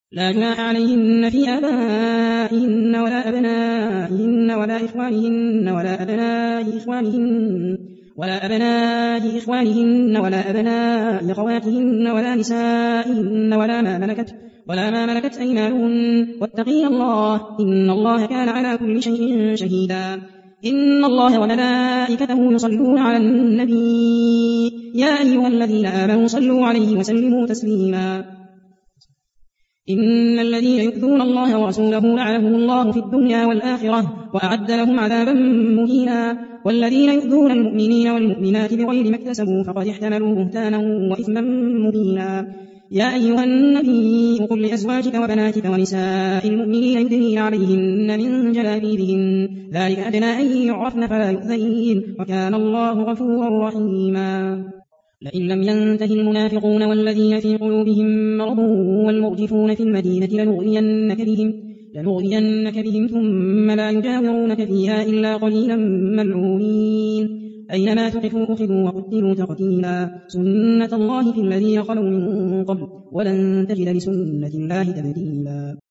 لا جناح عليهن في آبائهن ولا أبنائهن ولا أبناء إخوانهن ولا أبناء أخواتهن ولا نسائهن ولا ما ملكت أيمانهن واتقين الله إن الله كان على كل شيء شهيدا. إن الله وملائكته يصلون على النبي يا أيها الذين آمنوا صلوا عليه وسلموا تسليما. إن الذين يؤذون الله ورسوله لعنهم الله في الدنيا والآخرة وأعد لهم عذابا مهينا. والذين يؤذون المؤمنين والمؤمنات بغير ما اكتسبوا فقد احتملوا بهتانا وإثما مبينا. يا أيها النبي قل لأزواجك وبناتك ونساء المؤمنين يدنين عليهن من جلابيبهن ذلك أدنى أن يعرفن فلا يؤذين وكان الله غفورا رحيما. لئن لم ينته المنافقون والذين في قلوبهم مرض والمرجفون في المدينة لنغرينك بهم ثم لا يجاورونك فيها إلا قليلا ملعونين. أينما تقفوا أخذوا وقتلوا تقتيلا. سنة الله في الذين خلوا من قبل ولن تجد لسنة الله تبديلا.